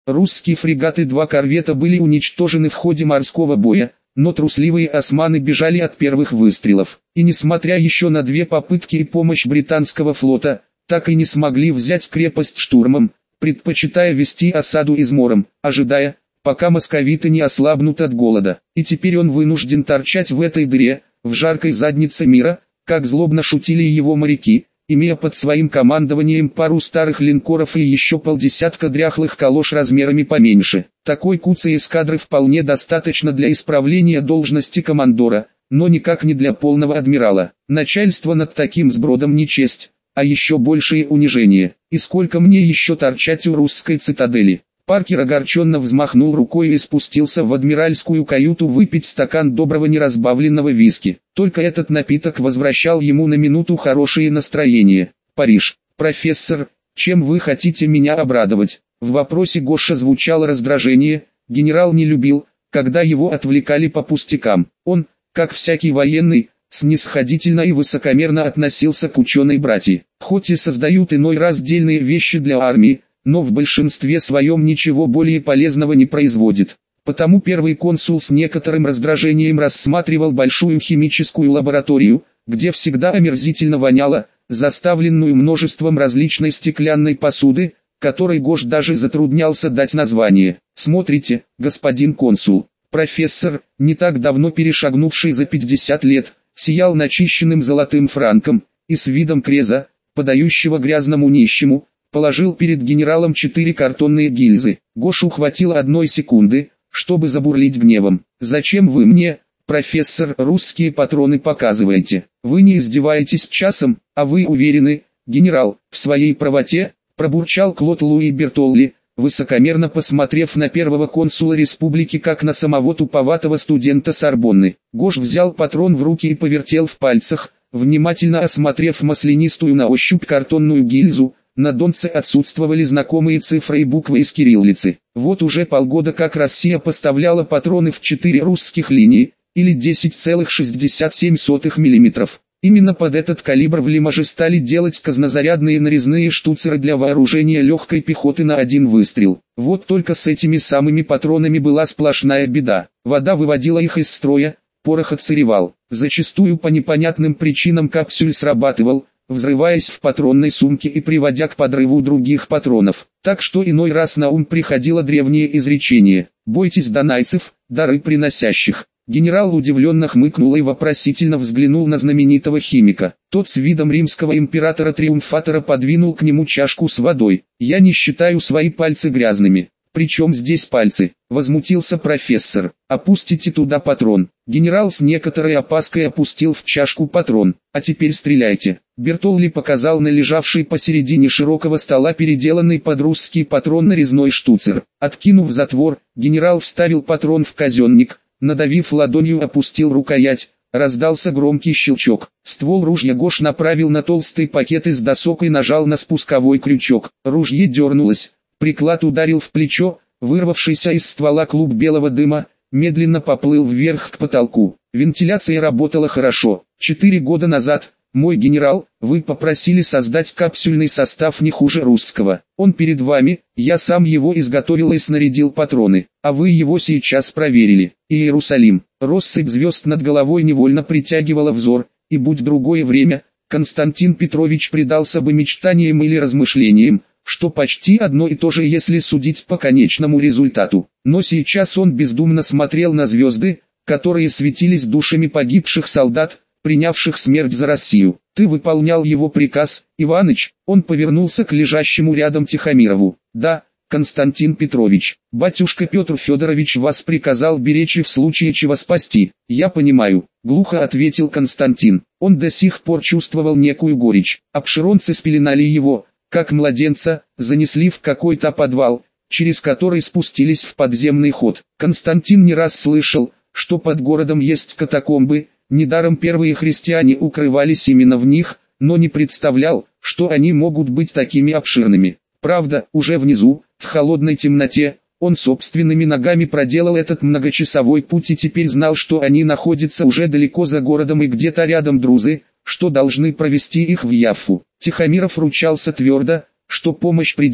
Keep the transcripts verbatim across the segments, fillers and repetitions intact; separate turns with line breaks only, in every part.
Русские фрегаты и два корвета были уничтожены в ходе морского боя, но трусливые османы бежали от первых выстрелов, и несмотря еще на две попытки и помощь британского флота, так и не смогли взять крепость штурмом, предпочитая вести осаду измором, ожидая, пока московиты не ослабнут от голода. И теперь он вынужден торчать в этой дыре, в жаркой заднице мира, как злобно шутили его моряки, имея под своим командованием пару старых линкоров и еще полдесятка дряхлых калош размерами поменьше. Такой куцей эскадры вполне достаточно для исправления должности командора, но никак не для полного адмирала. Начальство над таким сбродом не честь, а еще большее унижение. И сколько мне еще торчать у русской цитадели? Паркер огорченно взмахнул рукой и спустился в адмиральскую каюту выпить стакан доброго неразбавленного виски. Только этот напиток возвращал ему на минуту хорошее настроение. «Париж, профессор, чем вы хотите меня обрадовать?» В вопросе Гоша звучало раздражение. Генерал не любил, когда его отвлекали по пустякам. Он, как всякий военный, снисходительно и высокомерно относился к ученой-братьи. Хоть и создают иной раз дельные вещи для армии, но в большинстве своем ничего более полезного не производит. Потому первый консул с некоторым раздражением рассматривал большую химическую лабораторию, где всегда омерзительно воняло, заставленную множеством различной стеклянной посуды, которой Гош даже затруднялся дать название. «Смотрите, господин консул». Профессор, не так давно перешагнувший за пятьдесят лет, сиял начищенным золотым франком, и с видом креза, подающего грязному нищему, положил перед генералом четыре картонные гильзы. Гошу хватило одной секунды, чтобы забурлить гневом. «Зачем вы мне, профессор, русские патроны показываете? Вы не издеваетесь часом, а вы уверены, генерал, в своей правоте?» Пробурчал Клод Луи Бертолли, высокомерно посмотрев на первого консула республики как на самого туповатого студента Сорбонны. Гош взял патрон в руки и повертел в пальцах, внимательно осмотрев маслянистую на ощупь картонную гильзу. На донце отсутствовали знакомые цифры и буквы из кириллицы. Вот уже полгода как Россия поставляла патроны в четыре русских линии, или десять целых шестьдесят семь сотых миллиметров. Именно под этот калибр в Лимаже стали делать казнозарядные нарезные штуцеры для вооружения легкой пехоты на один выстрел. Вот только с этими самыми патронами была сплошная беда. Вода выводила их из строя, порох отсыревал. Зачастую по непонятным причинам капсюль срабатывал, взрываясь в патронной сумке и приводя к подрыву других патронов. Так что иной раз на ум приходило древнее изречение: «Бойтесь донайцев, дары приносящих». Генерал удивленно хмыкнул и вопросительно взглянул на знаменитого химика. Тот с видом римского императора-триумфатора подвинул к нему чашку с водой. «Я не считаю свои пальцы грязными». «Причем здесь пальцы?» — возмутился профессор. «Опустите туда патрон». Генерал с некоторой опаской опустил в чашку патрон. «А теперь стреляйте». Бертолли показал на лежавший посередине широкого стола переделанный под русский патрон нарезной штуцер. Откинув затвор, генерал вставил патрон в казенник, надавив ладонью опустил рукоять. Раздался громкий щелчок. Ствол ружья Гош направил на толстый пакет из досок и нажал на спусковой крючок. Ружье дернулось. Приклад ударил в плечо, вырвавшийся из ствола клуб белого дыма, медленно поплыл вверх к потолку. Вентиляция работала хорошо. Четыре года назад, мой генерал, вы попросили создать капсюльный состав не хуже русского. Он перед вами, я сам его изготовил и снарядил патроны, а вы его сейчас проверили. Иерусалим. Россыпь звезд над головой невольно притягивала взор, и будь другое время, Константин Петрович предался бы мечтаниям или размышлениям, что почти одно и то же, если судить по конечному результату. Но сейчас он бездумно смотрел на звезды, которые светились душами погибших солдат, принявших смерть за Россию. «Ты выполнял его приказ, Иваныч?» Он повернулся к лежащему рядом Тихомирову. «Да, Константин Петрович. Батюшка Петр Федорович вас приказал беречь и в случае чего спасти». «Я понимаю», — глухо ответил Константин. Он до сих пор чувствовал некую горечь. Обширонцы спеленали его, как младенца, занесли в какой-то подвал, через который спустились в подземный ход. Константин не раз слышал, что под городом есть катакомбы. Недаром первые христиане укрывались именно в них, но не представлял, что они могут быть такими обширными. Правда, уже внизу, в холодной темноте, он собственными ногами проделал этот многочасовой путь и теперь знал, что они находятся уже далеко за городом и где-то рядом друзы, что должны провести их в Яффу. Тихомиров ручался твердо, что помощь придет,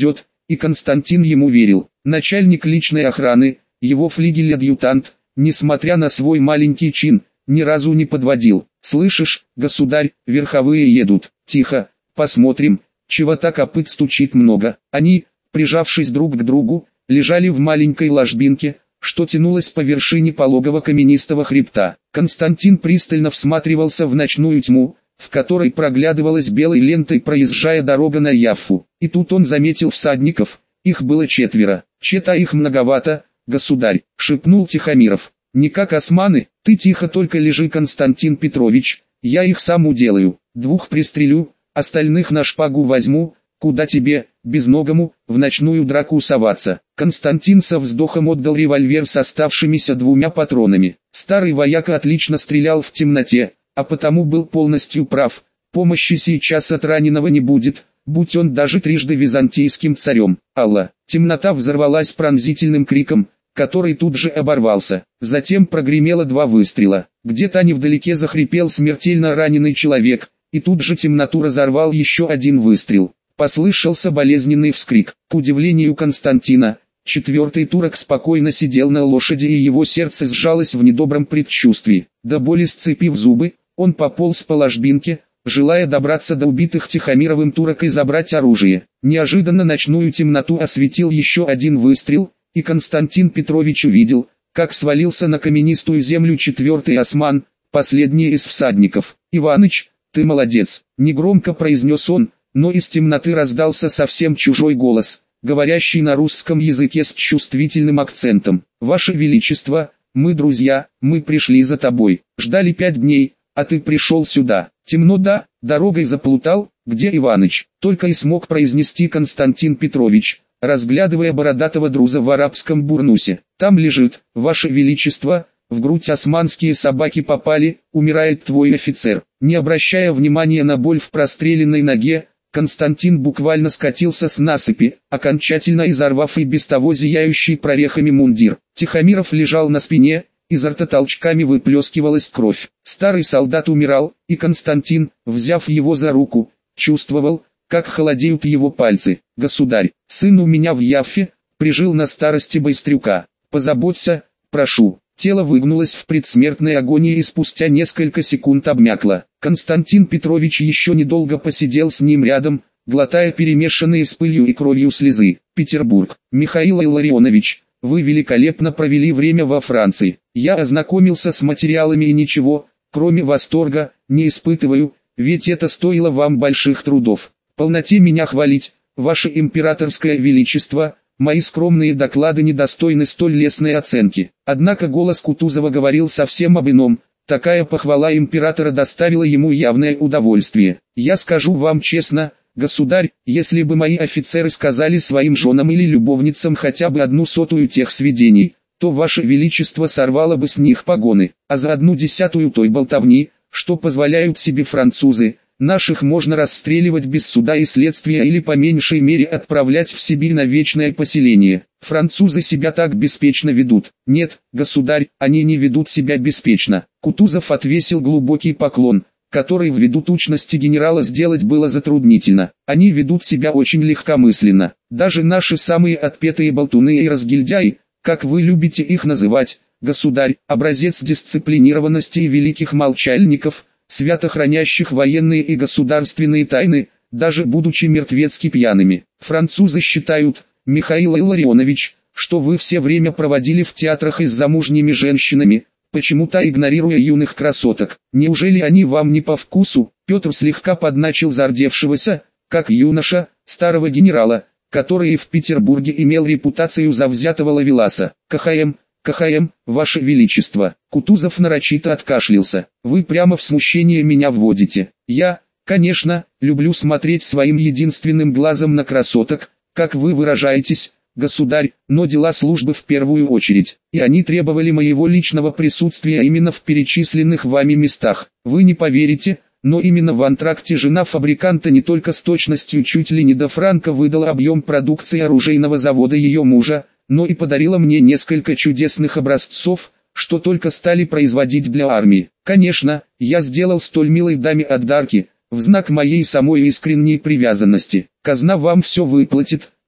и Константин ему верил. Начальник личной охраны, его флигель-адъютант, несмотря на свой маленький чин, ни разу не подводил. «Слышишь, государь, верховые едут. Тихо, посмотрим, чего-то копыт стучит много». Они, прижавшись друг к другу, лежали в маленькой ложбинке, что тянулась по вершине пологого каменистого хребта. Константин пристально всматривался в ночную тьму, в которой проглядывалась белой лентой проезжая дорога на Яффу. И тут он заметил всадников, их было четверо. «Чета их многовато, государь», — шепнул Тихомиров. «Не как османы, ты тихо только лежи, Константин Петрович, я их сам уделаю, двух пристрелю, остальных на шпагу возьму, куда тебе, безногому, в ночную драку соваться». Константин со вздохом отдал револьвер с оставшимися двумя патронами. Старый вояка отлично стрелял в темноте, а потому был полностью прав, помощи сейчас от раненого не будет, будь он даже трижды византийским царем. Алла! Темнота взорвалась пронзительным криком, который тут же оборвался. Затем прогремело два выстрела. Где-то невдалеке захрипел смертельно раненый человек, и тут же темноту разорвал еще один выстрел. Послышался болезненный вскрик. К удивлению Константина, четвертый турок спокойно сидел на лошади, и его сердце сжалось в недобром предчувствии. До боли сцепив зубы, он пополз по ложбинке, желая добраться до убитых Тихомировым турок и забрать оружие. Неожиданно ночную темноту осветил еще один выстрел, и Константин Петрович увидел, как свалился на каменистую землю четвертый осман, последний из всадников. «Иваныч, ты молодец», — негромко произнес он, но из темноты раздался совсем чужой голос, говорящий на русском языке с чувствительным акцентом. «Ваше Величество, мы друзья, мы пришли за тобой, ждали пять дней, а ты пришел сюда. Темно, да, дорогой заплутал, где Иваныч?» Только и смог произнести Константин Петрович, разглядывая бородатого друза в арабском бурнусе. «Там лежит, Ваше Величество, в грудь османские собаки попали, умирает твой офицер». Не обращая внимания на боль в простреленной ноге, Константин буквально скатился с насыпи, окончательно изорвав и без того зияющий прорехами мундир. Тихомиров лежал на спине, изо рта толчками выплескивалась кровь. Старый солдат умирал, и Константин, взяв его за руку, чувствовал, как холодеют его пальцы. «Государь, сын у меня в Яффе, прижил на старости Байстрюка. Позаботься, прошу». Тело выгнулось в предсмертной агонии и спустя несколько секунд обмякло. Константин Петрович еще недолго посидел с ним рядом, глотая перемешанные с пылью и кровью слезы. «Петербург. Михаил Илларионович, вы великолепно провели время во Франции. Я ознакомился с материалами и ничего, кроме восторга, не испытываю, ведь это стоило вам больших трудов. Полноте меня хвалить, ваше императорское величество, мои скромные доклады недостойны столь лестной оценки». Однако голос Кутузова говорил совсем об ином. Такая похвала императора доставила ему явное удовольствие. «Я скажу вам честно, государь, если бы мои офицеры сказали своим женам или любовницам хотя бы одну сотую тех сведений, то ваше величество сорвало бы с них погоны, а за одну десятую той болтовни, что позволяют себе французы, наших можно расстреливать без суда и следствия или по меньшей мере отправлять в Сибирь на вечное поселение. Французы себя так беспечно ведут». «Нет, государь, они не ведут себя беспечно». Кутузов отвесил глубокий поклон, который ввиду тучности генерала сделать было затруднительно. «Они ведут себя очень легкомысленно. Даже наши самые отпетые болтуны и разгильдяи, как вы любите их называть, государь, образец дисциплинированности и великих молчальников, свято хранящих военные и государственные тайны, даже будучи мертвецки пьяными. Французы считают, Михаил Илларионович, что вы все время проводили в театрах и с замужними женщинами, почему-то игнорируя юных красоток. Неужели они вам не по вкусу?» Петр слегка подначил зардевшегося, как юноша, старого генерала, который и в Петербурге имел репутацию завзятого ловеласа. «КХМ, КХМ, ваше величество». Кутузов нарочито откашлялся. «Вы прямо в смущение меня вводите. Я, конечно, люблю смотреть своим единственным глазом на красоток, как вы выражаетесь, государь, но дела службы в первую очередь, и они требовали моего личного присутствия именно в перечисленных вами местах. Вы не поверите, но именно в антракте жена фабриканта не только с точностью чуть ли не до франка выдала объем продукции оружейного завода ее мужа, но и подарила мне несколько чудесных образцов, что только стали производить для армии. Конечно, я сделал столь милой даме отдарки, в знак моей самой искренней привязанности. Казна вам все выплатит,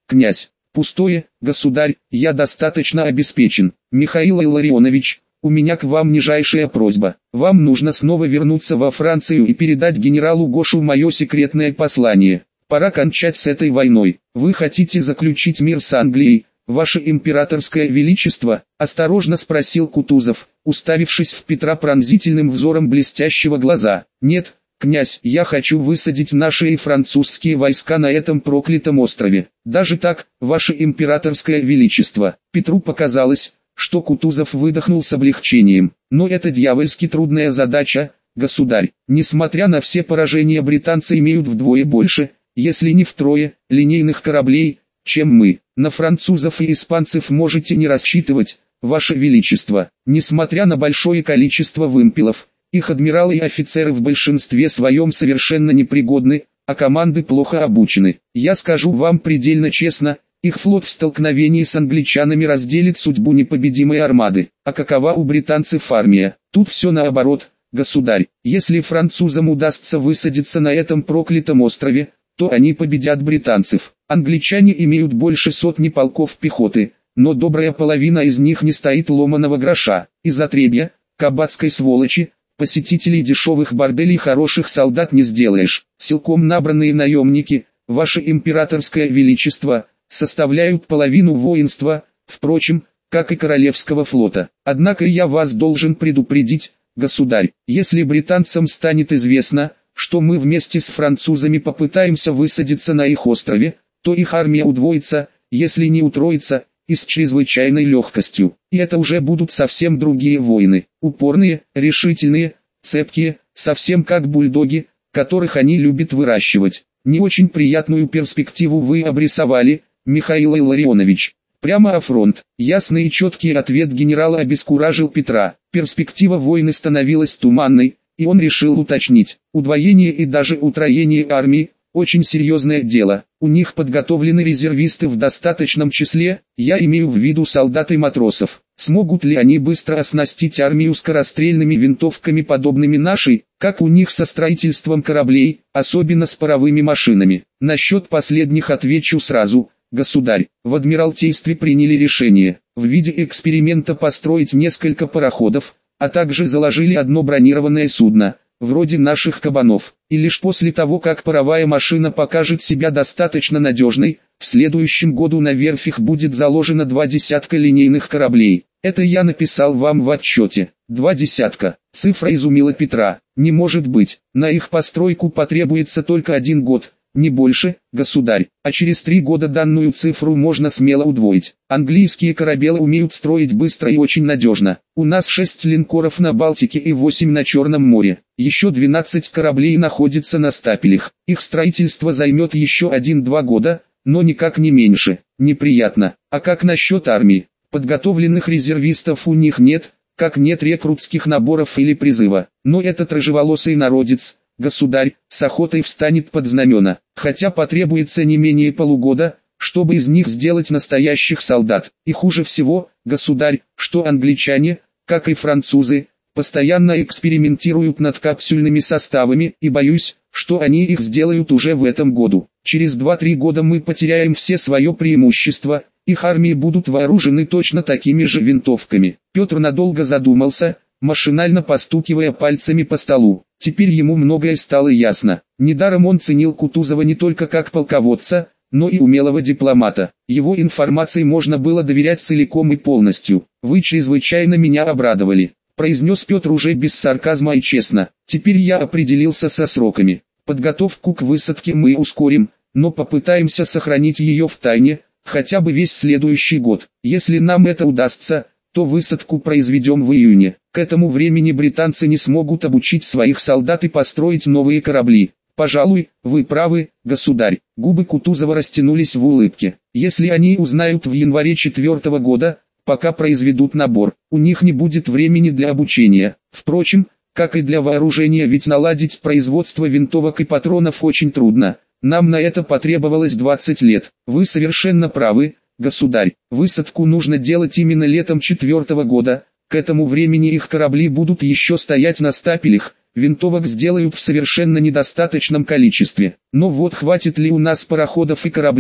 Князь. Пустое, государь, я достаточно обеспечен. Михаил Илларионович, у меня к вам нижайшая просьба. Вам нужно снова вернуться во Францию и передать генералу Гошу мое секретное послание. Пора кончать с этой войной. Вы хотите заключить мир с Англией, ваше императорское величество? Осторожно спросил Кутузов, уставившись в Петра пронзительным взором блестящего глаза. Нет, князь, я хочу высадить наши и французские войска на этом проклятом острове. Даже так, ваше императорское величество. Петру показалось, что Кутузов выдохнул с облегчением. Но это дьявольски трудная задача, государь. Несмотря на все поражения, британцы имеют вдвое больше, если не втрое, линейных кораблей, чем мы. На французов и испанцев можете не рассчитывать, ваше величество. Несмотря на большое количество вымпелов, их адмиралы и офицеры в большинстве своем совершенно непригодны, а команды плохо обучены. Я скажу вам предельно честно, их флот в столкновении с англичанами разделит судьбу непобедимой армады. А какова у британцев армия? Тут все наоборот, государь. Если французам удастся высадиться на этом проклятом острове, то они победят британцев. Англичане имеют больше сотни полков пехоты, но добрая половина из них не стоит ломаного гроша. Из отребья, кабацкой сволочи, посетителей дешевых борделей хороших солдат не сделаешь. Силком набранные наемники, ваше императорское величество, составляют половину воинства, впрочем, как и королевского флота. Однако я вас должен предупредить, государь, если британцам станет известно, что мы вместе с французами попытаемся высадиться на их острове, то их армия удвоится, если не утроится, и с чрезвычайной легкостью. И это уже будут совсем другие воины, упорные, решительные, цепкие, совсем как бульдоги, которых они любят выращивать. Не очень приятную перспективу вы обрисовали, Михаил Илларионович. Прямо о фронт. Ясный и четкий ответ генерала обескуражил Петра. Перспектива войны становилась туманной, и он решил уточнить. Удвоение и даже утроение армии – очень серьезное дело. У них подготовлены резервисты в достаточном числе, я имею в виду солдат и матросов. Смогут ли они быстро оснастить армию скорострельными винтовками, подобными нашей, как у них со строительством кораблей, особенно с паровыми машинами? Насчет последних отвечу сразу. Государь, в Адмиралтействе приняли решение, в виде эксперимента построить несколько пароходов, а также заложили одно бронированное судно, вроде наших кабанов, и лишь после того, как паровая машина покажет себя достаточно надежной, в следующем году на верфях будет заложено два десятка линейных кораблей. Это я написал вам в отчете. Два десятка. Цифра изумила Петра. Не может быть, на их постройку потребуется только один год. Не больше, государь, а через три года данную цифру можно смело удвоить. Английские корабелы умеют строить быстро и очень надежно. У нас шесть линкоров на Балтике и восемь на Черном море. Еще двенадцать кораблей находятся на стапелях. Их строительство займет еще один-два года, но никак не меньше. Неприятно. А как насчет армии? Подготовленных резервистов у них нет, как нет рекрутских наборов или призыва. Но этот рыжеволосый народец, государь, с охотой встанет под знамена, хотя потребуется не менее полугода, чтобы из них сделать настоящих солдат. И хуже всего, государь, что англичане, как и французы, постоянно экспериментируют над капсюльными составами, и боюсь, что они их сделают уже в этом году. Через два-три года мы потеряем все свое преимущество, их армии будут вооружены точно такими же винтовками. Петр надолго задумался, машинально постукивая пальцами по столу. Теперь ему многое стало ясно. Недаром он ценил Кутузова не только как полководца, но и умелого дипломата. Его информации можно было доверять целиком и полностью. «Вы чрезвычайно меня обрадовали», — произнес Петр уже без сарказма и честно. «Теперь я определился со сроками. Подготовку к высадке мы ускорим, но попытаемся сохранить ее в тайне, хотя бы весь следующий год. Если нам это удастся, то высадку произведем в июне. К этому времени британцы не смогут обучить своих солдат и построить новые корабли. Пожалуй, вы правы, государь». Губы Кутузова растянулись в улыбке. «Если они узнают в январе четвертого года, пока произведут набор, у них не будет времени для обучения. Впрочем, как и для вооружения, ведь наладить производство винтовок и патронов очень трудно. Нам на это потребовалось двадцать лет. Вы совершенно правы, государь. Высадку нужно делать именно летом четвертого года. К этому времени их корабли будут еще стоять на стапелях, винтовок сделают в совершенно недостаточном количестве. Но вот хватит ли у нас пароходов и кораблей,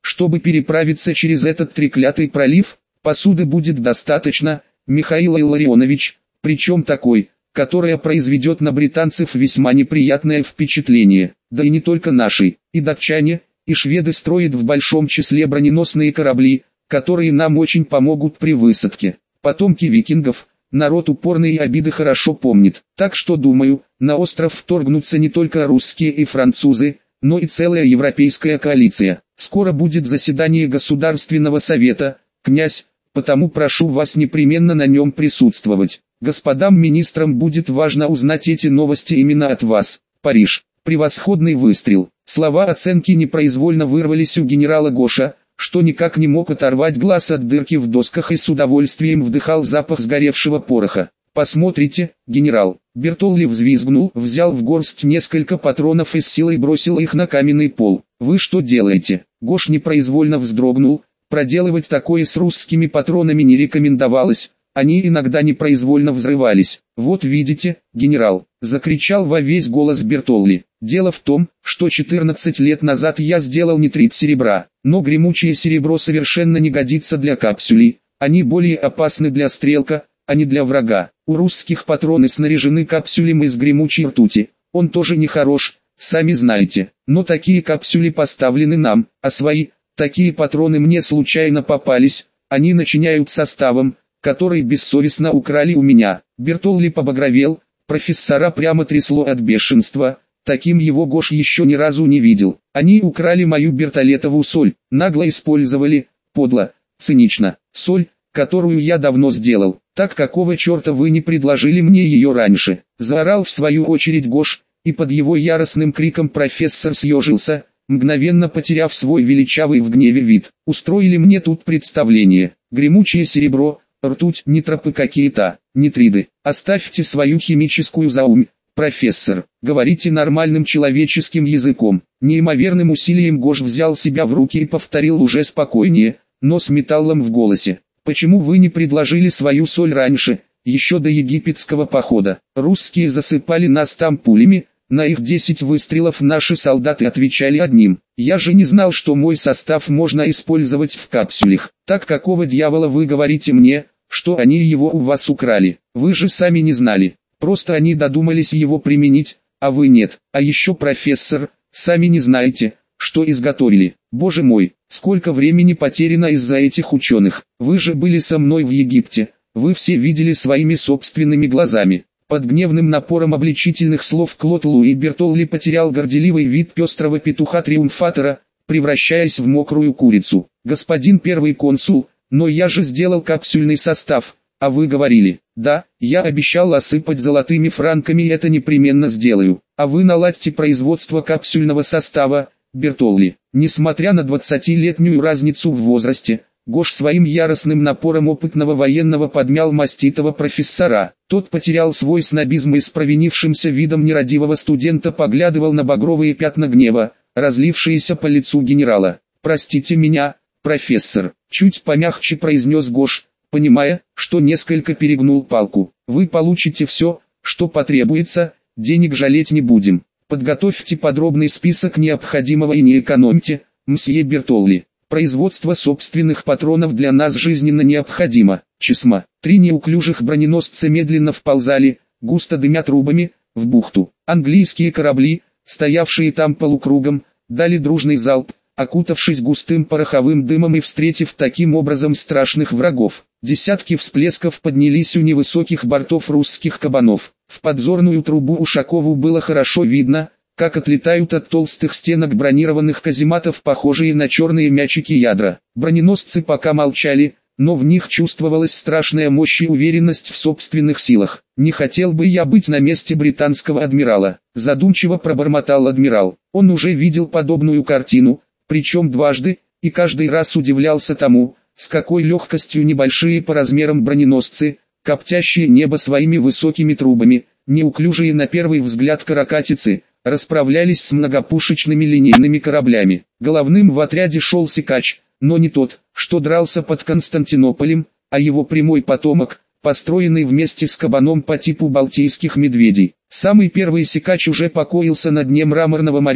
чтобы переправиться через этот треклятый пролив. Посуды будет достаточно, Михаил Илларионович, причем такой, которая произведет на британцев весьма неприятное впечатление. Да и не только наши, и датчане, и шведы строят в большом числе броненосные корабли, которые нам очень помогут при высадке. Потомки викингов, народ упорный и обиды хорошо помнит. Так что думаю, на остров вторгнутся не только русские и французы, но и целая европейская коалиция. Скоро будет заседание Государственного совета, князь, потому прошу вас непременно на нем присутствовать. Господам министрам будет важно узнать эти новости именно от вас. Париж. Превосходный выстрел. Слова оценки непроизвольно вырвались у генерала Гоша, что никак не мог оторвать глаз от дырки в досках и с удовольствием вдыхал запах сгоревшего пороха. «Посмотрите, генерал!» Бертолли взвизгнул, взял в горсть несколько патронов и с силой бросил их на каменный пол. «Вы что делаете?» Гош непроизвольно вздрогнул. Проделывать такое с русскими патронами не рекомендовалось, они иногда непроизвольно взрывались. «Вот видите, генерал!» — закричал во весь голос Бертолли. «Дело в том, что четырнадцать лет назад я сделал нитрит серебра, но гремучее серебро совершенно не годится для капсулей, они более опасны для стрелка, а не для врага. У русских патроны снаряжены капсулями из гремучей ртути, он тоже не хорош, сами знаете, но такие капсули поставлены нам, а свои, такие патроны мне случайно попались, они начиняют составом, который бессовестно украли у меня». Бертолли побагровел, профессора прямо трясло от бешенства, таким его Гош еще ни разу не видел. «Они украли мою бертолетовую соль, нагло использовали, подло, цинично, соль, которую я давно сделал. Так какого черта вы не предложили мне ее раньше?» Заорал в свою очередь Гош, и под его яростным криком профессор съежился, мгновенно потеряв свой величавый в гневе вид. «Устроили мне тут представление, гремучее серебро, ртуть, нитропы какие-то, нитриды. Оставьте свою химическую заумь, профессор, говорите нормальным человеческим языком». Неимоверным усилием Гош взял себя в руки и повторил уже спокойнее, но с металлом в голосе. «Почему вы не предложили свою соль раньше, еще до египетского похода? Русские засыпали нас там пулями, на их десять выстрелов наши солдаты отвечали одним. Я же не знал, что мой состав можно использовать в капсулях. Так какого дьявола вы говорите мне, что они его у вас украли? Вы же сами не знали, просто они додумались его применить, а вы нет. А еще, профессор, сами не знаете, что изготовили. Боже мой, сколько времени потеряно из-за этих ученых. Вы же были со мной в Египте, вы все видели своими собственными глазами». Под гневным напором обличительных слов Клод Луи Бертолли потерял горделивый вид пестрого петуха-триумфатора, превращаясь в мокрую курицу. «Господин первый консул, но я же сделал капсульный состав, а вы говорили». «Да, я обещал осыпать золотыми франками и это непременно сделаю. А вы наладьте производство капсульного состава, Бертолли». Несмотря на двадцатилетнюю разницу в возрасте, Гош своим яростным напором опытного военного подмял маститого профессора. Тот потерял свой снобизм и с провинившимся видом нерадивого студента поглядывал на багровые пятна гнева, разлившиеся по лицу генерала. «Простите меня, профессор», — чуть помягче произнес Гош, понимая, что несколько перегнул палку. «Вы получите все, что потребуется, денег жалеть не будем. Подготовьте подробный список необходимого и не экономьте, мсье Бертолли. Производство собственных патронов для нас жизненно необходимо». Чесма. Три неуклюжих броненосца медленно вползали, густо дымя трубами, в бухту. Английские корабли, стоявшие там полукругом, дали дружный залп, окутавшись густым пороховым дымом и встретив таким образом страшных врагов. Десятки всплесков поднялись у невысоких бортов русских кабанов. В подзорную трубу Ушакову было хорошо видно, как отлетают от толстых стенок бронированных казематов похожие на черные мячики ядра. Броненосцы пока молчали, но в них чувствовалась страшная мощь и уверенность в собственных силах. «Не хотел бы я быть на месте британского адмирала», — задумчиво пробормотал адмирал. Он уже видел подобную картину, причем дважды, и каждый раз удивлялся тому, с какой легкостью небольшие по размерам броненосцы, коптящие небо своими высокими трубами, неуклюжие на первый взгляд каракатицы, расправлялись с многопушечными линейными кораблями. Головным в отряде шел Сикач, но не тот, что дрался под Константинополем, а его прямой потомок, построенный вместе с кабаном по типу балтийских медведей. Самый первый Сикач уже покоился на дне Мраморного моря,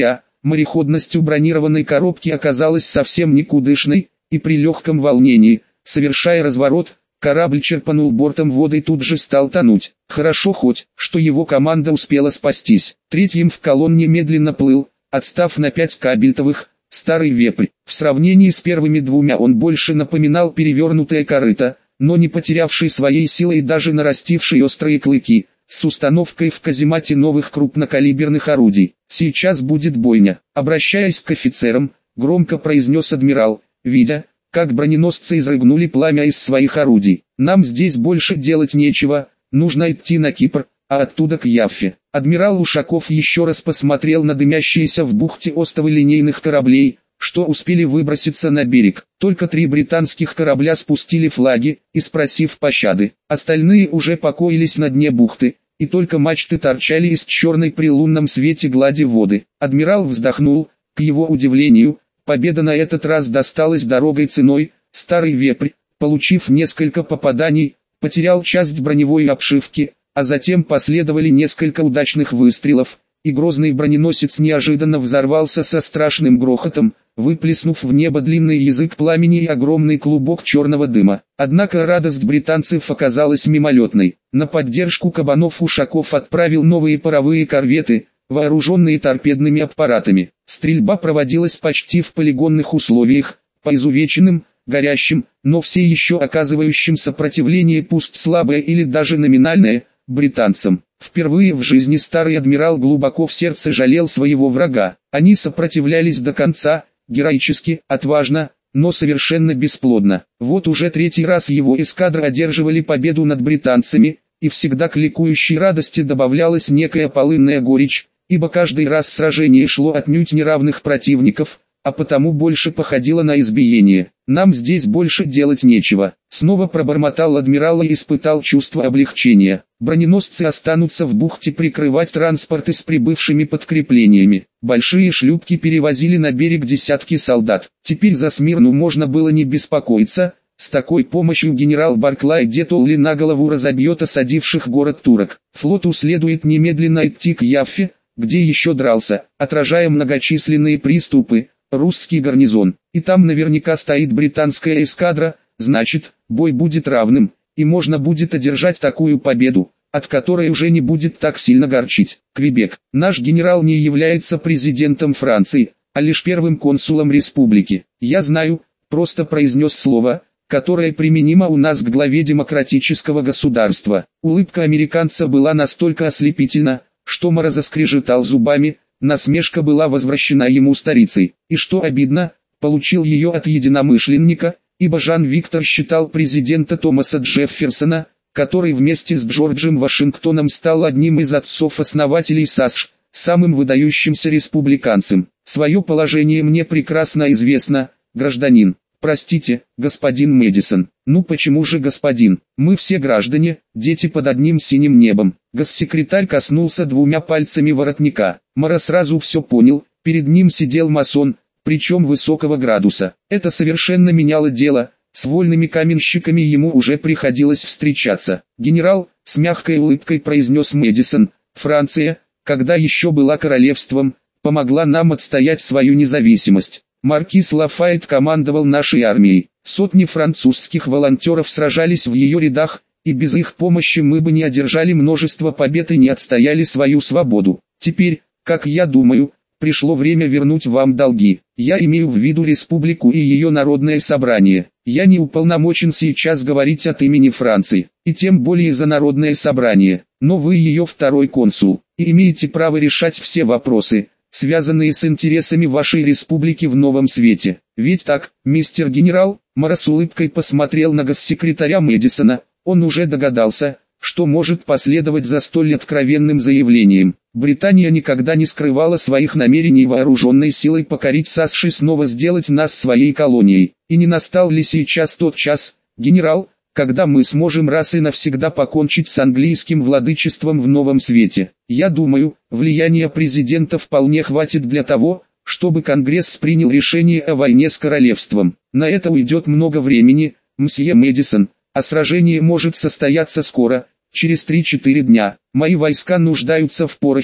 Мореходность у бронированной коробки оказалась совсем никудышной, и при легком волнении, совершая разворот, корабль черпанул бортом воды и тут же стал тонуть. Хорошо хоть, что его команда успела спастись. Третьим в колонне медленно плыл, отстав на пять кабельтовых, старый вепрь. В сравнении с первыми двумя он больше напоминал перевернутое корыто, но не потерявший своей силы и даже нарастивший острые клыки, с установкой в каземате новых крупнокалиберных орудий. «Сейчас будет бойня», — обращаясь к офицерам, громко произнес адмирал, видя, как броненосцы изрыгнули пламя из своих орудий. «Нам здесь больше делать нечего, нужно идти на Кипр, а оттуда к Яффе». Адмирал Ушаков еще раз посмотрел на дымящиеся в бухте остовы линейных кораблей, что успели выброситься на берег. Только три британских корабля спустили флаги, и спросив пощады, остальные уже покоились на дне бухты, и только мачты торчали из черной при лунном свете глади воды. Адмирал вздохнул, к его удивлению, победа на этот раз досталась дорогой ценой. Старый вепрь, получив несколько попаданий, потерял часть броневой обшивки, а затем последовали несколько удачных выстрелов, и грозный броненосец неожиданно взорвался со страшным грохотом, выплеснув в небо длинный язык пламени и огромный клубок черного дыма. Однако радость британцев оказалась мимолетной. На поддержку кабанов Ушаков отправил новые паровые корветы, вооруженные торпедными аппаратами. Стрельба проводилась почти в полигонных условиях, по изувеченным, горящим, но все еще оказывающим сопротивление пусть слабое или даже номинальное, британцам. Впервые в жизни старый адмирал глубоко в сердце жалел своего врага. Они сопротивлялись до конца, героически, отважно, но совершенно бесплодно. Вот уже третий раз его эскадры одерживали победу над британцами, и всегда к ликующей радости добавлялась некая полынная горечь, ибо каждый раз сражение шло отнюдь неравных противников, а потому больше походило на избиение. «Нам здесь больше делать нечего», — снова пробормотал адмирал и испытал чувство облегчения. Броненосцы останутся в бухте прикрывать транспорты с прибывшими подкреплениями. Большие шлюпки перевозили на берег десятки солдат. Теперь за Смирну можно было не беспокоиться. С такой помощью генерал Барклай Детолли на голову разобьет осадивших город турок. Флоту следует немедленно идти к Яффе, где еще дрался, отражая многочисленные приступы, русский гарнизон. И там наверняка стоит британская эскадра, значит, бой будет равным, и можно будет одержать такую победу, от которой уже не будет так сильно горчить. Квебек. Наш генерал не является президентом Франции, а лишь первым консулом республики. Я знаю, просто произнес слово, которое применимо у нас к главе демократического государства. Улыбка американца была настолько ослепительна, что Мора заскрежетал зубами. Насмешка была возвращена ему старицей. И что обидно, получил ее от единомышленника, ибо Жан-Виктор считал президента Томаса Джефферсона, который вместе с Джорджем Вашингтоном стал одним из отцов-основателей САСШ, самым выдающимся республиканцем. Свое положение мне прекрасно известно, гражданин. Простите, господин Мэдисон. Ну почему же господин? Мы все граждане, дети под одним синим небом. Госсекретарь коснулся двумя пальцами воротника. Мора сразу все понял, перед ним сидел масон, причем высокого градуса. Это совершенно меняло дело, с вольными каменщиками ему уже приходилось встречаться. Генерал, с мягкой улыбкой произнес Мэдисон, Франция, когда еще была королевством, помогла нам отстоять свою независимость. Маркиз Лафайет командовал нашей армией. Сотни французских волонтеров сражались в ее рядах, и без их помощи мы бы не одержали множество побед и не отстояли свою свободу. Теперь, как я думаю, пришло время вернуть вам долги. Я имею в виду республику и ее народное собрание. Я не уполномочен сейчас говорить от имени Франции, и тем более за народное собрание. Но вы ее второй консул, и имеете право решать все вопросы, связанные с интересами вашей республики в новом свете. Ведь так, мистер генерал? Мора с улыбкой посмотрел на госсекретаря Мэдисона. Он уже догадался, что может последовать за столь откровенным заявлением. Британия никогда не скрывала своих намерений вооруженной силой покорить САСШ и снова сделать нас своей колонией. И не настал ли сейчас тот час, генерал, когда мы сможем раз и навсегда покончить с английским владычеством в новом свете? Я думаю, влияния президента вполне хватит для того, чтобы Конгресс принял решение о войне с королевством. На это уйдет много времени, мсье Мэдисон, а сражение может состояться скоро, через три-четыре дня. Мои войска нуждаются в порохе,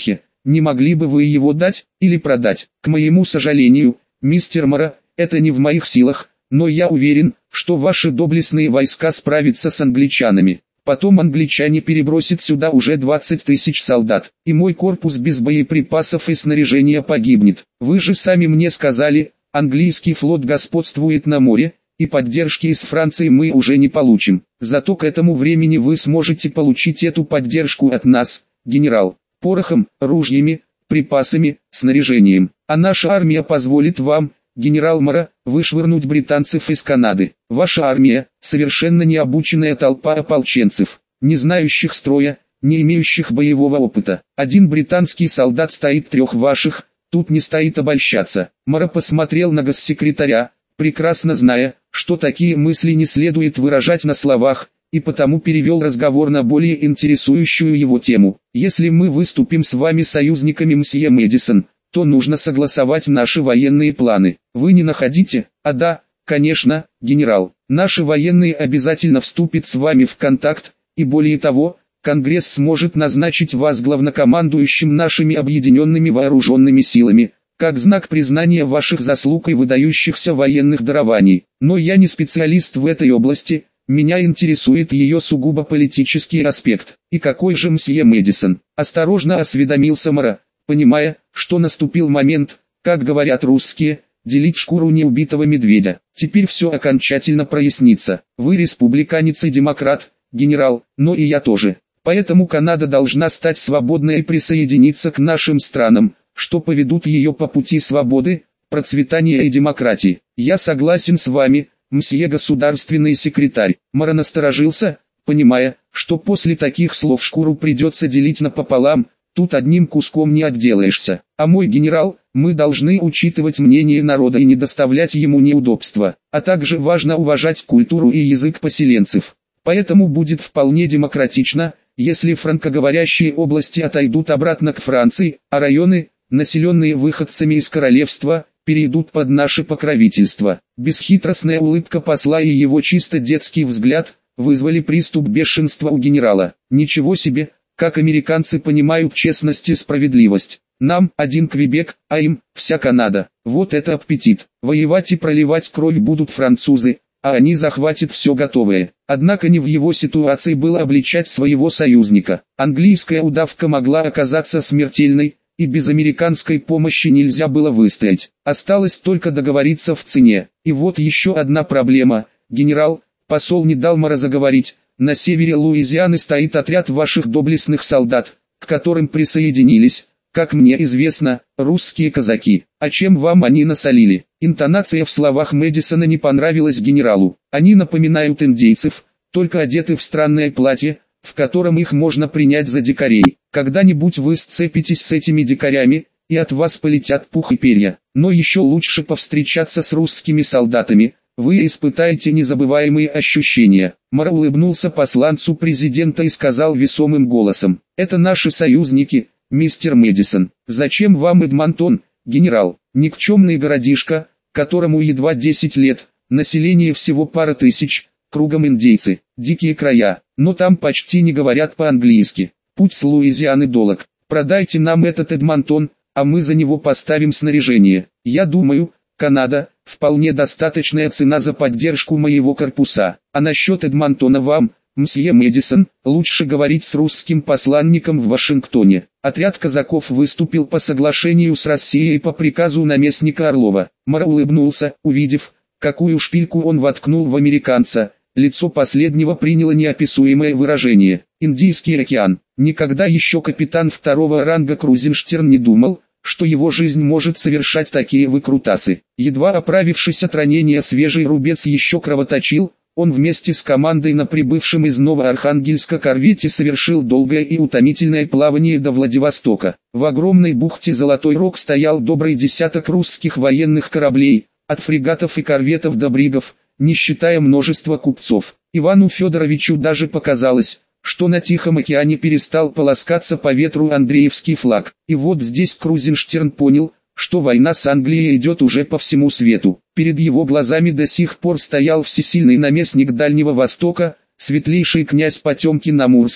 Не могли бы вы его дать, или продать? К моему сожалению, мистер Мора, это не в моих силах, но я уверен, что ваши доблестные войска справятся с англичанами. Потом англичане перебросят сюда уже двадцать тысяч солдат, и мой корпус без боеприпасов и снаряжения погибнет. Вы же сами мне сказали, английский флот господствует на море, и поддержки из Франции мы уже не получим. Зато к этому времени вы сможете получить эту поддержку от нас, генерал, порохом, ружьями, припасами, снаряжением. А наша армия позволит вам, генерал Мора, вышвырнуть британцев из Канады. Ваша армия – совершенно необученная толпа ополченцев, не знающих строя, не имеющих боевого опыта. Один британский солдат стоит трех ваших, тут не стоит обольщаться. Мора посмотрел на госсекретаря, прекрасно зная, что такие мысли не следует выражать на словах, и потому перевел разговор на более интересующую его тему. Если мы выступим с вами союзниками, мсье Мэдисон, то нужно согласовать наши военные планы. Вы не находите? А да, конечно, генерал. Наши военные обязательно вступят с вами в контакт, и более того, Конгресс сможет назначить вас главнокомандующим нашими объединенными вооруженными силами, как знак признания ваших заслуг и выдающихся военных дарований. Но я не специалист в этой области, меня интересует ее сугубо политический аспект. И какой же, мсье Мэдисон? Осторожно осведомился Мора, понимая, что наступил момент, как говорят русские, делить шкуру неубитого медведя. Теперь все окончательно прояснится. Вы республиканец и демократ, генерал, но и я тоже. Поэтому Канада должна стать свободной и присоединиться к нашим странам, что поведут ее по пути свободы, процветания и демократии. Я согласен с вами, мсье государственный секретарь. Мора насторожился, понимая, что после таких слов шкуру придется делить напополам. Тут одним куском не отделаешься. А мой генерал, мы должны учитывать мнение народа и не доставлять ему неудобства. А также важно уважать культуру и язык поселенцев. Поэтому будет вполне демократично, если франкоговорящие области отойдут обратно к Франции, а районы, населенные выходцами из королевства, перейдут под наше покровительство. Бесхитростная улыбка посла и его чисто детский взгляд вызвали приступ бешенства у генерала. Ничего себе! Как американцы понимают честность и справедливость. Нам один Квебек, а им вся Канада. Вот это аппетит. Воевать и проливать кровь будут французы, а они захватят все готовое. Однако не в его ситуации было обличать своего союзника. Английская удавка могла оказаться смертельной, и без американской помощи нельзя было выстоять. Осталось только договориться в цене. И вот еще одна проблема. Генерал, посол не дал Мора заговорить. На севере Луизианы стоит отряд ваших доблестных солдат, к которым присоединились, как мне известно, русские казаки. А чем вам они насолили? Интонация в словах Мэдисона не понравилась генералу. Они напоминают индейцев, только одеты в странное платье, в котором их можно принять за дикарей. Когда-нибудь вы сцепитесь с этими дикарями, и от вас полетят пух и перья. Но еще лучше повстречаться с русскими солдатами. Вы испытаете незабываемые ощущения. Мора улыбнулся посланцу президента и сказал весомым голосом: «Это наши союзники, мистер Мэдисон. Зачем вам Эдмонтон, генерал? Никчемный городишко, которому едва десять лет, население всего пара тысяч, кругом индейцы, дикие края, но там почти не говорят по-английски. Путь с Луизианы долог. Продайте нам этот Эдмонтон, а мы за него поставим снаряжение. Я думаю, Канада – вполне достаточная цена за поддержку моего корпуса. А насчет Эдмонтона вам, мсье Мэдисон, лучше говорить с русским посланником в Вашингтоне». Отряд казаков выступил по соглашению с Россией по приказу наместника Орлова. Мора улыбнулся, увидев, какую шпильку он воткнул в американца. Лицо последнего приняло неописуемое выражение. Индийский океан. Никогда еще капитан второго ранга Крузенштерн не думал, что его жизнь может совершать такие выкрутасы. Едва оправившись от ранения, свежий рубец еще кровоточил, он вместе с командой на прибывшем из Новоархангельска корвете совершил долгое и утомительное плавание до Владивостока. В огромной бухте Золотой Рог стоял добрый десяток русских военных кораблей, от фрегатов и корветов до бригов, не считая множества купцов. Ивану Федоровичу даже показалось, что на Тихом океане перестал полоскаться по ветру Андреевский флаг. И вот здесь Крузенштерн понял, что война с Англией идет уже по всему свету. Перед его глазами до сих пор стоял всесильный наместник Дальнего Востока, светлейший князь Потемкин Амурский,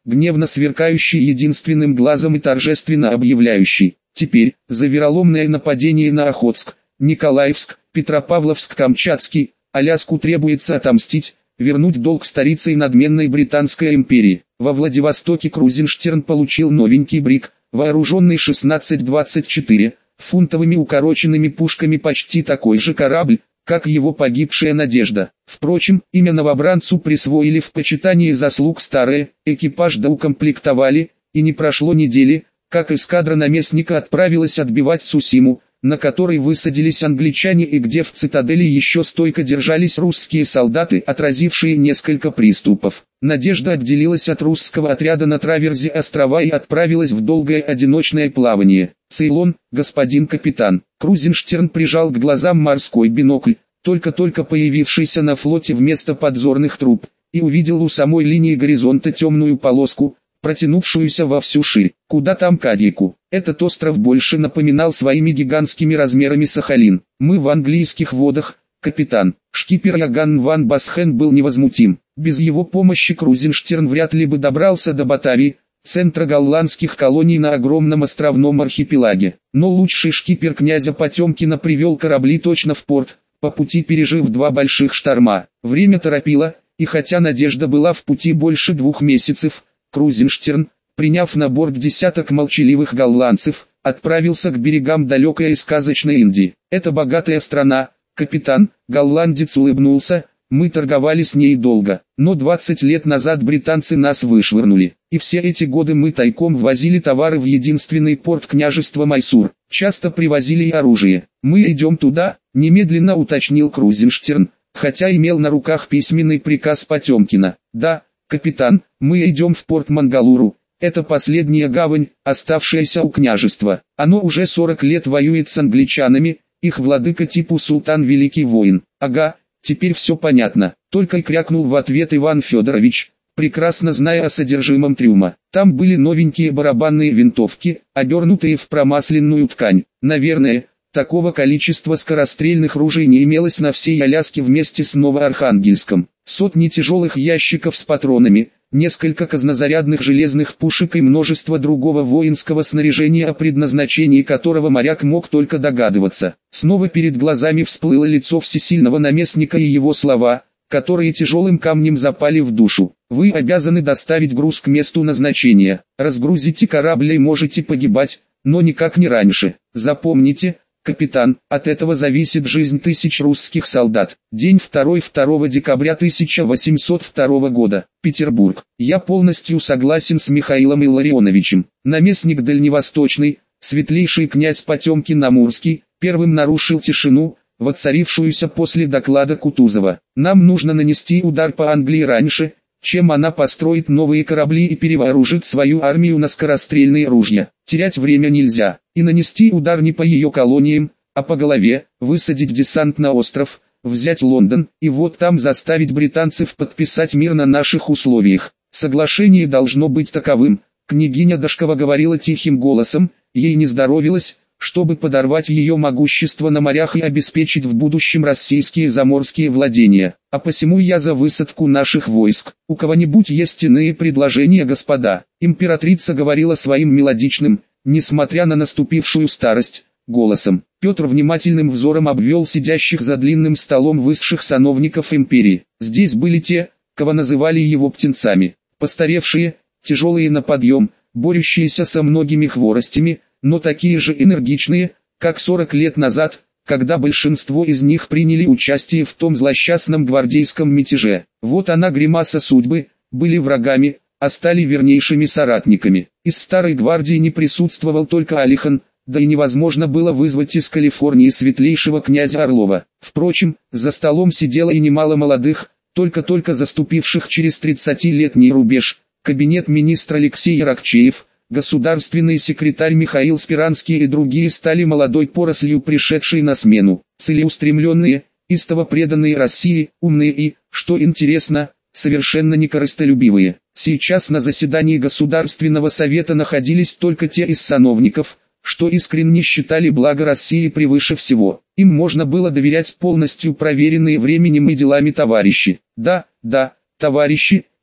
гневно сверкающий единственным глазом и торжественно объявляющий: теперь, за вероломное нападение на Охотск, Николаевск, Петропавловск-Камчатский, Аляску требуется отомстить, вернуть долг старице и надменной Британской империи. Во Владивостоке Крузенштерн получил новенький бриг, вооруженный шестнадцать двадцать четыре, фунтовыми укороченными пушками, почти такой же корабль, как его погибшая Надежда. Впрочем, имя новобранцу присвоили в почитании заслуг старые, экипаж доукомплектовали, и не прошло недели, как эскадра наместника отправилась отбивать Цусиму, на которой высадились англичане и где в цитадели еще стойко держались русские солдаты, отразившие несколько приступов. Надежда отделилась от русского отряда на траверзе острова и отправилась в долгое одиночное плавание. «Цейлон, господин капитан». Крузенштерн прижал к глазам морской бинокль, только-только появившийся на флоте вместо подзорных труб, и увидел у самой линии горизонта темную полоску, протянувшуюся во всю ширь. Куда там Кадику? Этот остров больше напоминал своими гигантскими размерами Сахалин. Мы в английских водах, капитан. Шкипер Яган ван Басхен был невозмутим. Без его помощи Крузенштерн вряд ли бы добрался до Батавии, центра голландских колоний на огромном островном архипелаге. Но лучший шкипер князя Потемкина привел корабли точно в порт, по пути пережив два больших шторма. Время торопило, и хотя Надежда была в пути больше двух месяцев, Крузенштерн, приняв на борт десяток молчаливых голландцев, отправился к берегам далекой и сказочной Индии. Это богатая страна, капитан. Голландец улыбнулся. Мы торговали с ней долго, но двадцать лет назад британцы нас вышвырнули, и все эти годы мы тайком ввозили товары в единственный порт княжества Майсур, часто привозили и оружие. Мы идем туда, немедленно уточнил Крузенштерн, хотя имел на руках письменный приказ Потемкина. Да, капитан, мы идем в порт Мангалуру. Это последняя гавань, оставшаяся у княжества. Оно уже сорок лет воюет с англичанами, их владыка Типу Султан великий воин. Ага, теперь все понятно. Только и крякнул в ответ Иван Федорович, прекрасно зная о содержимом трюма. Там были новенькие барабанные винтовки, обернутые в промасленную ткань. Наверное, такого количества скорострельных ружей не имелось на всей Аляске вместе с Новоархангельском. Сотни тяжелых ящиков с патронами, несколько казнозарядных железных пушек и множество другого воинского снаряжения, о предназначении которого моряк мог только догадываться. Снова перед глазами всплыло лицо всесильного наместника и его слова, которые тяжелым камнем запали в душу. Вы обязаны доставить груз к месту назначения. Разгрузите корабль и можете погибать, но никак не раньше. Запомните, капитан, от этого зависит жизнь тысяч русских солдат. День второй второго декабря тысяча восемьсот второго года. Петербург. Я полностью согласен с Михаилом Илларионовичем. Наместник Дальневосточный, светлейший князь Потемкин-Амурский, первым нарушил тишину, воцарившуюся после доклада Кутузова. Нам нужно нанести удар по Англии раньше, чем она построит новые корабли и перевооружит свою армию на скорострельные ружья. Терять время нельзя, и нанести удар не по ее колониям, а по голове, высадить десант на остров, взять Лондон, и вот там заставить британцев подписать мир на наших условиях. Соглашение должно быть таковым. Княгиня Дашкова говорила тихим голосом, ей не здоровилось, чтобы подорвать ее могущество на морях и обеспечить в будущем российские заморские владения. А посему я за высадку наших войск. У кого-нибудь есть иные предложения, господа? Императрица говорила своим мелодичным, несмотря на наступившую старость, голосом. Петр внимательным взором обвел сидящих за длинным столом высших сановников империи. Здесь были те, кого называли его птенцами. Постаревшие, тяжелые на подъем, борющиеся со многими хворостями, но такие же энергичные, как сорок лет назад, когда большинство из них приняли участие в том злосчастном гвардейском мятеже. Вот она гримаса судьбы, были врагами, а стали вернейшими соратниками. Из старой гвардии не присутствовал только Алихан, да и невозможно было вызвать из Калифорнии светлейшего князя Орлова. Впрочем, за столом сидело и немало молодых, только-только заступивших через тридцатилетний рубеж. Кабинет министра Алексей Яракчеев, государственный секретарь Михаил Спиранский и другие стали молодой порослью, пришедшей на смену. Целеустремленные, истово преданные России, умные и, что интересно, совершенно некорыстолюбивые. Сейчас на заседании Государственного совета находились только те из сановников, что искренне считали благо России превыше всего. Им можно было доверять полностью проверенные временем и делами товарищи. Да, да, товарищи,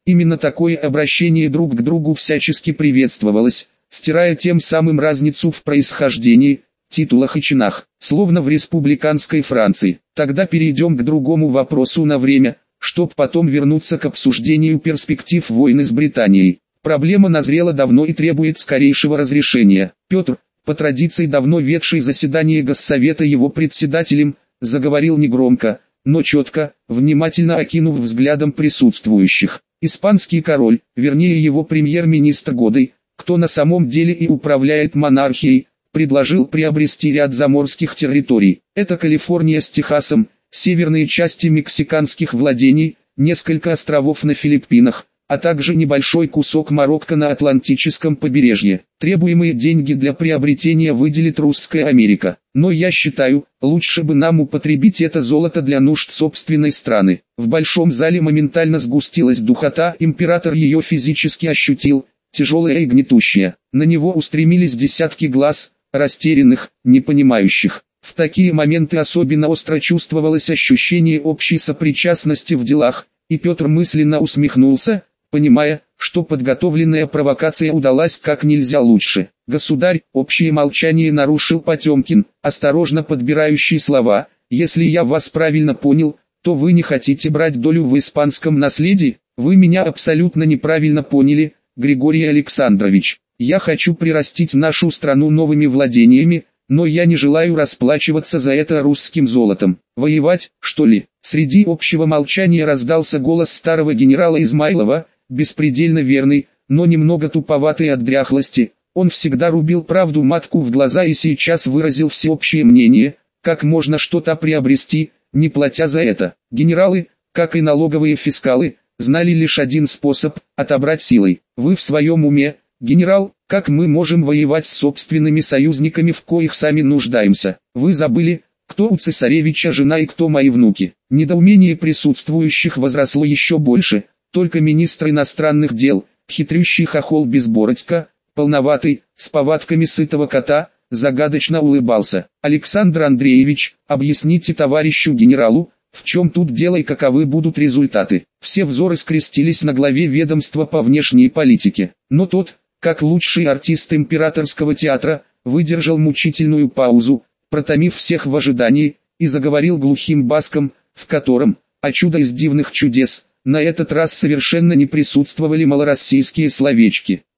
Именно такое обращение друг к другу всячески приветствовалось, стирая тем самым разницу в происхождении, титулах и чинах, словно в республиканской Франции. Тогда перейдем к другому вопросу на время, чтоб потом вернуться к обсуждению перспектив войны с Британией. Проблема назрела давно и требует скорейшего разрешения. Петр, по традиции давно ведший заседание Госсовета его председателем, заговорил негромко, но четко, внимательно окинув взглядом присутствующих. Испанский король, вернее его премьер-министр Годой, кто на самом деле и управляет монархией, предложил приобрести ряд заморских территорий. Это Калифорния с Техасом, северные части мексиканских владений, несколько островов на Филиппинах, а также небольшой кусок Марокко на Атлантическом побережье. Требуемые деньги для приобретения выделит Русская Америка. Но я считаю, лучше бы нам употребить это золото для нужд собственной страны. В большом зале моментально сгустилась духота, император ее физически ощутил, тяжелая и гнетущая. На него устремились десятки глаз, растерянных, непонимающих. В такие моменты особенно остро чувствовалось ощущение общей сопричастности в делах, и Петр мысленно усмехнулся, понимая, что подготовленная провокация удалась как нельзя лучше. «Государь», общее молчание нарушил Потемкин, осторожно подбирающий слова, «если я вас правильно понял, то вы не хотите брать долю в испанском наследии? Вы меня абсолютно неправильно поняли, Григорий Александрович. Я хочу прирастить нашу страну новыми владениями, но я не желаю расплачиваться за это русским золотом. Воевать, что ли?» Среди общего молчания раздался голос старого генерала Измайлова, беспредельно верный, но немного туповатый от дряхлости. Он всегда рубил правду матку в глаза и сейчас выразил всеобщее мнение, как можно что-то приобрести, не платя за это. Генералы, как и налоговые фискалы, знали лишь один способ – отобрать силой. Вы в своем уме, генерал? Как мы можем воевать с собственными союзниками, в коих сами нуждаемся? Вы забыли, кто у цесаревича жена и кто мои внуки? Недоумение присутствующих возросло еще больше, только министр иностранных дел, хитрющий хохол Безбородько, полноватый, с повадками сытого кота, загадочно улыбался. «Александр Андреевич, объясните товарищу генералу, в чем тут дело и каковы будут результаты?» Все взоры скрестились на главе ведомства по внешней политике, но тот, как лучший артист императорского театра, выдержал мучительную паузу, протомив всех в ожидании, и заговорил глухим баском, в котором, о чудо из дивных чудес, на этот раз совершенно не присутствовали малороссийские словечки.